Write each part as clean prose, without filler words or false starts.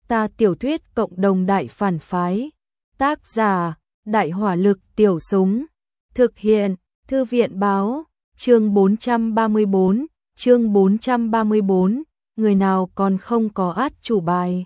Ta tiểu thuyết cộng đồng đại phản phái. Tác giả: Đại hỏa lực tiểu súng. Thực hiện: Thư viện báo. Chương 434, chương 434, người nào còn không có át chủ bài.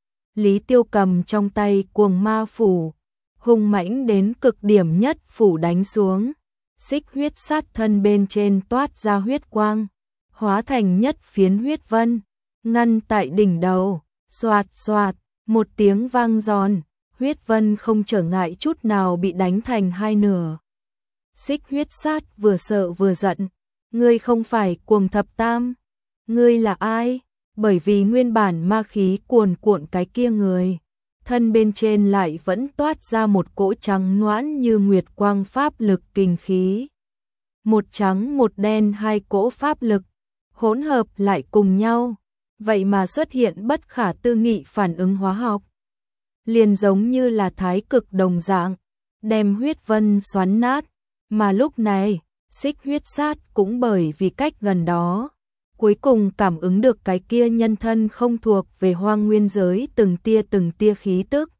Lý Tiêu cầm trong tay cuồng ma phủ, hung mãnh đến cực điểm nhất phủ đánh xuống. Xích huyết sát thân bên trên toát ra huyết quang, hóa thành nhất phiến huyết vân, ngăn tại đỉnh đầu. Xoạt xoạt, một tiếng vang giòn, huyết vân không trở ngại chút nào bị đánh thành hai nửa. Xích huyết sát vừa sợ vừa giận, ngươi không phải cuồng thập tam, ngươi là ai? Bởi vì nguyên bản ma khí cuồn cuộn cái kia người, thân bên trên lại vẫn toát ra một cỗ trắng noãn như nguyệt quang pháp lực kinh khí. Một trắng một đen hai cỗ pháp lực, hỗn hợp lại cùng nhau, vậy mà xuất hiện bất khả tư nghị phản ứng hóa học. Liền giống như là thái cực đồng dạng, đem huyết vân xoắn nát, mà lúc này, xích huyết sát cũng bởi vì cách gần đó, cuối cùng cảm ứng được cái kia nhân thân không thuộc về hoang nguyên giới từng tia khí tức.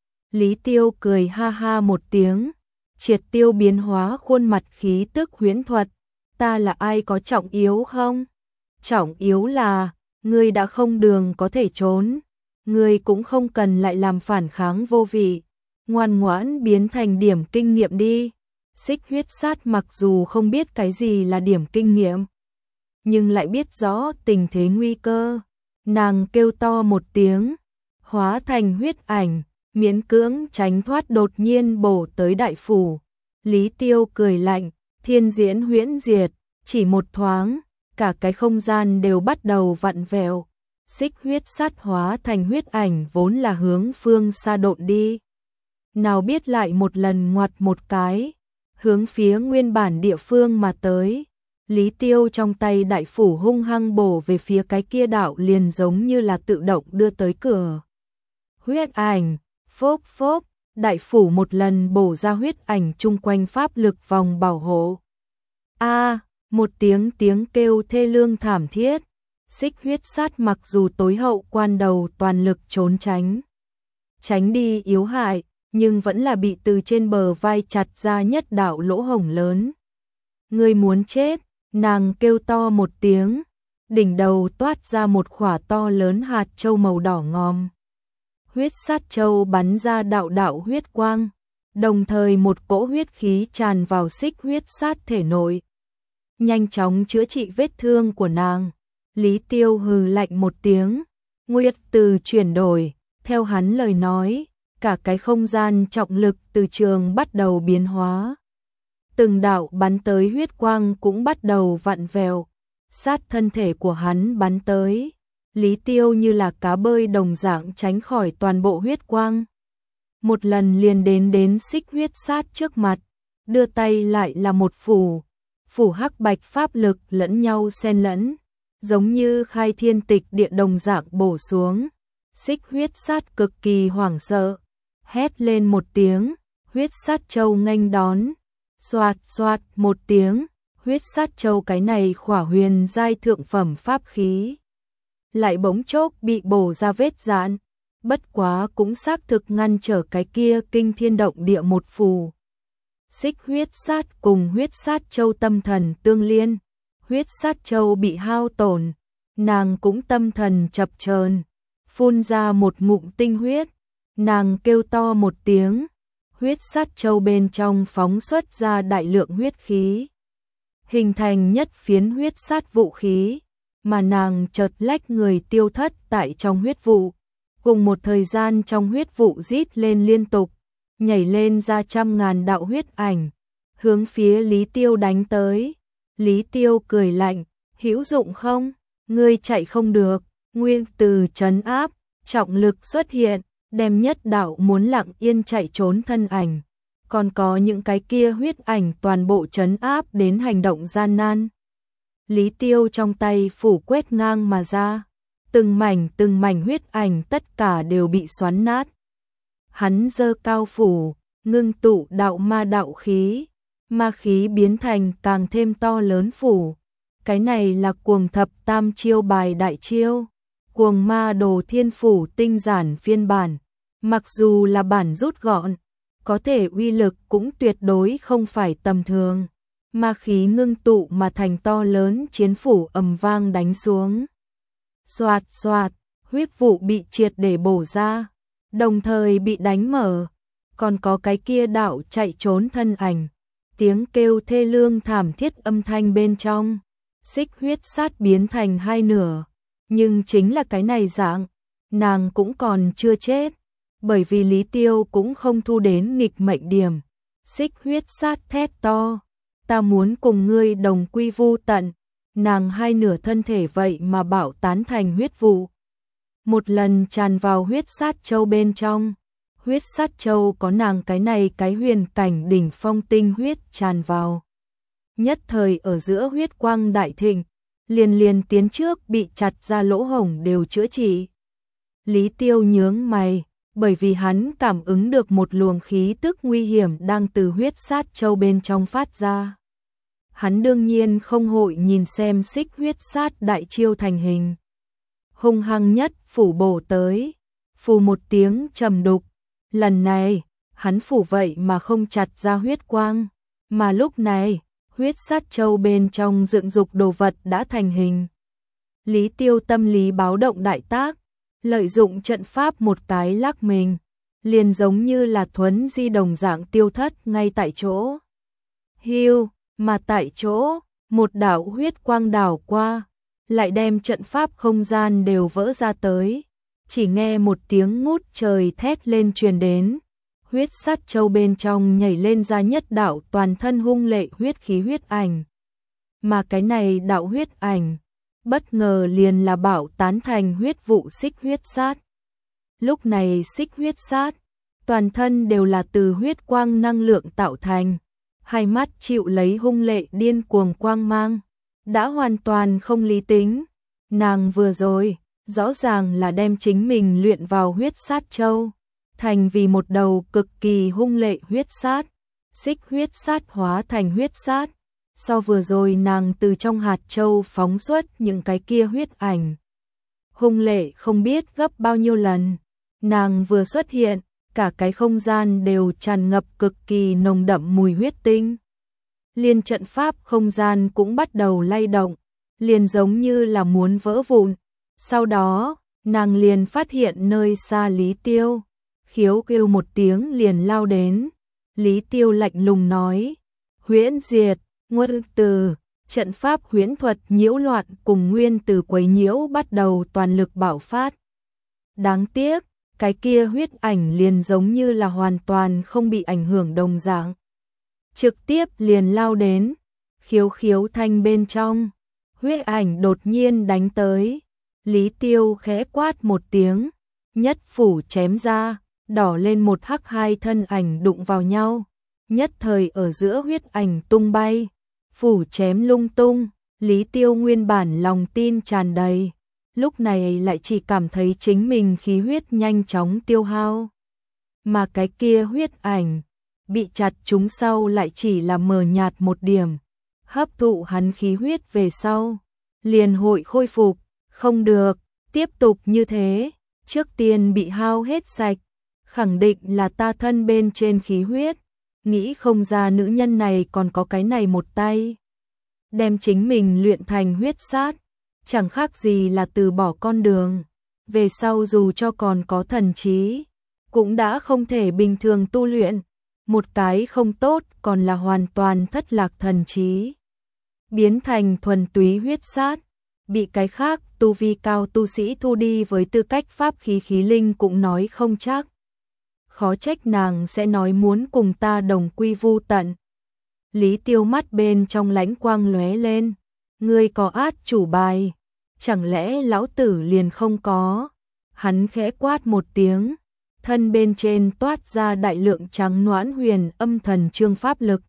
Lý Tiêu cười ha ha một tiếng, triệt tiêu biến hóa khuôn mặt khí tức huyễn thuật. Ta là ai có trọng yếu không? Trọng yếu là, ngươi đã không đường có thể trốn, ngươi cũng không cần lại làm phản kháng vô vị, ngoan ngoãn biến thành điểm kinh nghiệm đi. Xích huyết sát mặc dù không biết cái gì là điểm kinh nghiệm, nhưng lại biết rõ tình thế nguy cơ. Nàng kêu to một tiếng, hóa thành huyết ảnh, miễn cưỡng tránh thoát đột nhiên bổ tới đại phủ. Lý Tiêu cười lạnh, thiên diễn huyễn diệt, chỉ một thoáng, cả cái không gian đều bắt đầu vặn vẹo. Xích huyết sát hóa thành huyết ảnh vốn là hướng phương xa độn đi, nào biết lại một lần ngoặt một cái, hướng phía nguyên bản địa phương mà tới. Lý Tiêu trong tay đại phủ hung hăng bổ về phía cái kia đạo liền giống như là tự động đưa tới cửa. Huyết ảnh, phốp phốp, đại phủ một lần bổ ra huyết ảnh chung quanh pháp lực vòng bảo hộ. A, một tiếng kêu thê lương thảm thiết. Xích huyết sát mặc dù tối hậu quan đầu toàn lực trốn tránh đi yếu hại, nhưng vẫn là bị từ trên bờ vai chặt ra nhất đạo lỗ hổng lớn. Ngươi muốn chết, nàng kêu to một tiếng, đỉnh đầu toát ra một khỏa to lớn hạt châu màu đỏ ngòm. Huyết sát châu bắn ra đạo đạo huyết quang, đồng thời một cỗ huyết khí tràn vào xích huyết sát thể nội, nhanh chóng chữa trị vết thương của nàng. Lý Tiêu hừ lạnh một tiếng, nguyệt từ chuyển đổi, theo hắn lời nói, cả cái không gian trọng lực từ trường bắt đầu biến hóa. Từng đạo bắn tới huyết quang cũng bắt đầu vặn vẹo, sát thân thể của hắn bắn tới. Lý Tiêu như là cá bơi đồng dạng tránh khỏi toàn bộ huyết quang. Một lần liền đến xích huyết sát trước mặt, đưa tay lại là một phủ hắc bạch pháp lực lẫn nhau xen lẫn, giống như khai thiên tịch địa đồng dạng bổ xuống. Xích huyết sát cực kỳ hoảng sợ, hét lên một tiếng, huyết sát châu nghênh đón. Xoạt xoạt một tiếng, huyết sát châu cái này khỏa huyền giai thượng phẩm pháp khí lại bỗng chốc bị bổ ra vết rạn, bất quá cũng xác thực ngăn trở cái kia kinh thiên động địa một phù. Xích huyết sát cùng huyết sát châu tâm thần tương liên, huyết sát châu bị hao tổn, nàng cũng tâm thần chập chờn, phun ra một ngụm tinh huyết, nàng kêu to một tiếng, huyết sát châu bên trong phóng xuất ra đại lượng huyết khí, hình thành nhất phiến huyết sát vũ khí, mà nàng chợt lách người tiêu thất tại trong huyết vụ. Cùng một thời gian trong huyết vụ rít lên liên tục, nhảy lên ra trăm ngàn đạo huyết ảnh, hướng phía Lý Tiêu đánh tới. Lý Tiêu cười lạnh, hữu dụng không? Ngươi chạy không được. Nguyên từ trấn áp, trọng lực xuất hiện, đem nhất đạo muốn lặng yên chạy trốn thân ảnh, còn có những cái kia huyết ảnh toàn bộ trấn áp đến hành động gian nan. Lý Tiêu trong tay phủ quét ngang mà ra, từng mảnh huyết ảnh tất cả đều bị xoắn nát. Hắn giơ cao phủ, ngưng tụ đạo khí, ma khí biến thành càng thêm to lớn phủ. Cái này là cuồng thập tam chiêu bài đại chiêu. Cuồng ma đồ thiên phủ tinh giản phiên bản, mặc dù là bản rút gọn, có thể uy lực cũng tuyệt đối không phải tầm thường. Ma khí ngưng tụ mà thành to lớn chiến phủ ầm vang đánh xuống. Xoạt xoạt, huyết vụ bị triệt để bổ ra, đồng thời bị đánh mở, còn có cái kia đạo chạy trốn thân ảnh, tiếng kêu thê lương thảm thiết âm thanh bên trong, xích huyết sát biến thành hai nửa, nhưng chính là cái này dạng, nàng cũng còn chưa chết, bởi vì Lý Tiêu cũng không thu đến nghịch mệnh điểm. Xích huyết sát thét to, ta muốn cùng ngươi đồng quy vu tận, nàng hai nửa thân thể vậy mà bạo tán thành huyết vụ. Một lần tràn vào huyết sát châu bên trong, huyết sát châu có nàng cái này cái huyền cảnh đỉnh phong tinh huyết tràn vào. Nhất thời ở giữa huyết quang đại thịnh, liền tiến trước bị chặt ra lỗ hổng đều chữa trị. Lý Tiêu nhướng mày, bởi vì hắn cảm ứng được một luồng khí tức nguy hiểm đang từ huyết sát châu bên trong phát ra. Hắn đương nhiên không hội nhìn xem xích huyết sát đại chiêu thành hình. Hung hăng nhất phủ bổ tới, phù một tiếng trầm đục, lần này, hắn phủ vậy mà không chặt ra huyết quang, mà lúc này, huyết sát châu bên trong dựng dục đồ vật đã thành hình. Lý Tiêu tâm lý báo động đại tác, lợi dụng trận pháp một cái lắc mình, liền giống như là thuấn di đồng dạng tiêu thất ngay tại chỗ. Hiu, mà tại chỗ, một đạo huyết quang đảo qua, lại đem trận pháp không gian đều vỡ ra tới, chỉ nghe một tiếng ngút trời thét lên truyền đến. Huyết sát châu bên trong nhảy lên ra nhất đạo toàn thân hung lệ huyết khí huyết ảnh. Mà cái này đạo huyết ảnh, bất ngờ liền là bảo tán thành huyết vụ xích huyết sát. Lúc này xích huyết sát, toàn thân đều là từ huyết quang năng lượng tạo thành, hai mắt chịu lấy hung lệ điên cuồng quang mang, đã hoàn toàn không lý tính. Nàng vừa rồi, rõ ràng là đem chính mình luyện vào huyết sát châu, thành vì một đầu cực kỳ hung lệ huyết sát, xích huyết sát hóa thành huyết sát. So vừa rồi nàng từ trong hạt châu phóng xuất những cái kia huyết ảnh, hung lệ không biết gấp bao nhiêu lần. Nàng vừa xuất hiện, cả cái không gian đều tràn ngập cực kỳ nồng đậm mùi huyết tinh. Liên trận pháp không gian cũng bắt đầu lay động, liền giống như là muốn vỡ vụn. Sau đó, nàng liền phát hiện nơi xa Lý Tiêu, khiếu kêu một tiếng liền lao đến. Lý Tiêu lạnh lùng nói, huyễn diệt, nguyên từ, trận pháp huyễn thuật nhiễu loạn cùng nguyên từ quấy nhiễu bắt đầu toàn lực bạo phát. Đáng tiếc, cái kia huyết ảnh liền giống như là hoàn toàn không bị ảnh hưởng đồng dạng. Trực tiếp liền lao đến, khiếu khiếu thanh bên trong, huyết ảnh đột nhiên đánh tới. Lý Tiêu khẽ quát một tiếng, nhất phủ chém ra, đỏ lên một hắc hai thân ảnh đụng vào nhau. Nhất thời ở giữa huyết ảnh tung bay, phủ chém lung tung, Lý Tiêu nguyên bản lòng tin tràn đầy, lúc này lại chỉ cảm thấy chính mình khí huyết nhanh chóng tiêu hao. Mà cái kia huyết ảnh, bị chặt trúng sau lại chỉ là mờ nhạt một điểm, hấp thụ hắn khí huyết về sau, liền hội khôi phục, không được, tiếp tục như thế, trước tiên bị hao hết sạch, khẳng định là ta thân bên trên khí huyết. Nghĩ không ra nữ nhân này còn có cái này một tay. Đem chính mình luyện thành huyết sát, chẳng khác gì là từ bỏ con đường. Về sau dù cho còn có thần trí, cũng đã không thể bình thường tu luyện. Một cái không tốt còn là hoàn toàn thất lạc thần trí. Biến thành thuần túy huyết sát, bị cái khác tu vi cao tu sĩ thu đi với tư cách pháp khí khí linh cũng nói không chắc. Khó trách nàng sẽ nói muốn cùng ta đồng quy vu tận. Lý Tiêu mắt bên trong lãnh quang lóe lên, ngươi có át chủ bài, chẳng lẽ lão tử liền không có? Hắn khẽ quát một tiếng, thân bên trên toát ra đại lượng trắng noãn huyền âm thần chương pháp lực,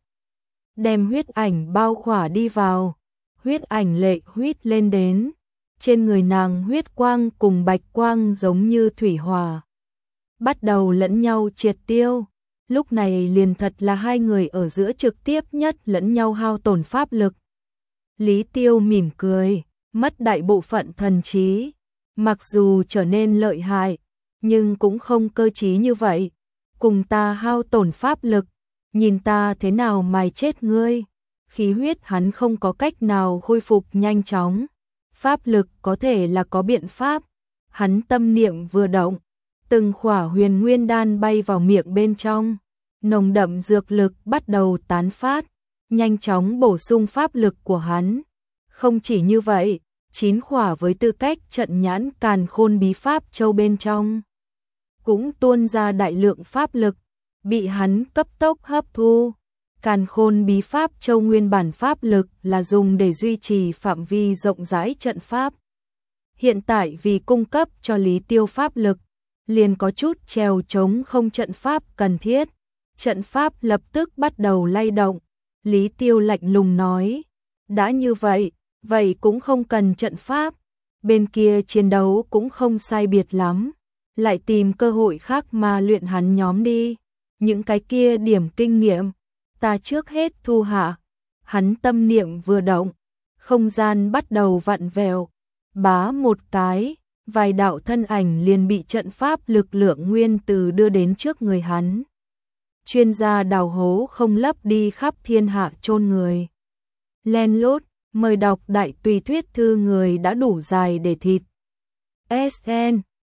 đem huyết ảnh bao khỏa đi vào. Huyết ảnh lệ huýt lên đến, trên người nàng huyết quang cùng bạch quang giống như thủy hỏa, bắt đầu lẫn nhau triệt tiêu. Lúc này liền thật là hai người ở giữa trực tiếp nhất lẫn nhau hao tổn pháp lực. Lý Tiêu mỉm cười, mất đại bộ phận thần trí, mặc dù trở nên lợi hại, nhưng cũng không cơ trí như vậy. Cùng ta hao tổn pháp lực, nhìn ta thế nào mài chết ngươi. Khí huyết hắn không có cách nào khôi phục nhanh chóng. Pháp lực có thể là có biện pháp. Hắn tâm niệm vừa động, từng khỏa huyền nguyên đan bay vào miệng bên trong. Nồng đậm dược lực bắt đầu tán phát, nhanh chóng bổ sung pháp lực của hắn. Không chỉ như vậy, 9 khỏa với tư cách trận nhãn càn khôn bí pháp châu bên trong cũng tuôn ra đại lượng pháp lực, bị hắn cấp tốc hấp thu. Càn khôn bí pháp châu nguyên bản pháp lực là dùng để duy trì phạm vi rộng rãi trận pháp. Hiện tại vì cung cấp cho Lý Tiêu pháp lực, liền có chút trèo chống không trận pháp cần thiết. Trận pháp lập tức bắt đầu lay động. Lý Tiêu lạnh lùng nói, đã như vậy, vậy cũng không cần trận pháp. Bên kia chiến đấu cũng không sai biệt lắm, lại tìm cơ hội khác mà luyện hắn nhóm đi. Những cái kia điểm kinh nghiệm, ta trước hết thu hạ. Hắn tâm niệm vừa động, không gian bắt đầu vặn vẹo, bá một cái, vài đạo thân ảnh liền bị trận pháp lực lượng nguyên từ đưa đến trước người hắn. Chuyên gia đào hố không lấp đi khắp thiên hạ chôn người. Len lút, mời đọc đại tùy thuyết thư người đã đủ dài để thịt. SN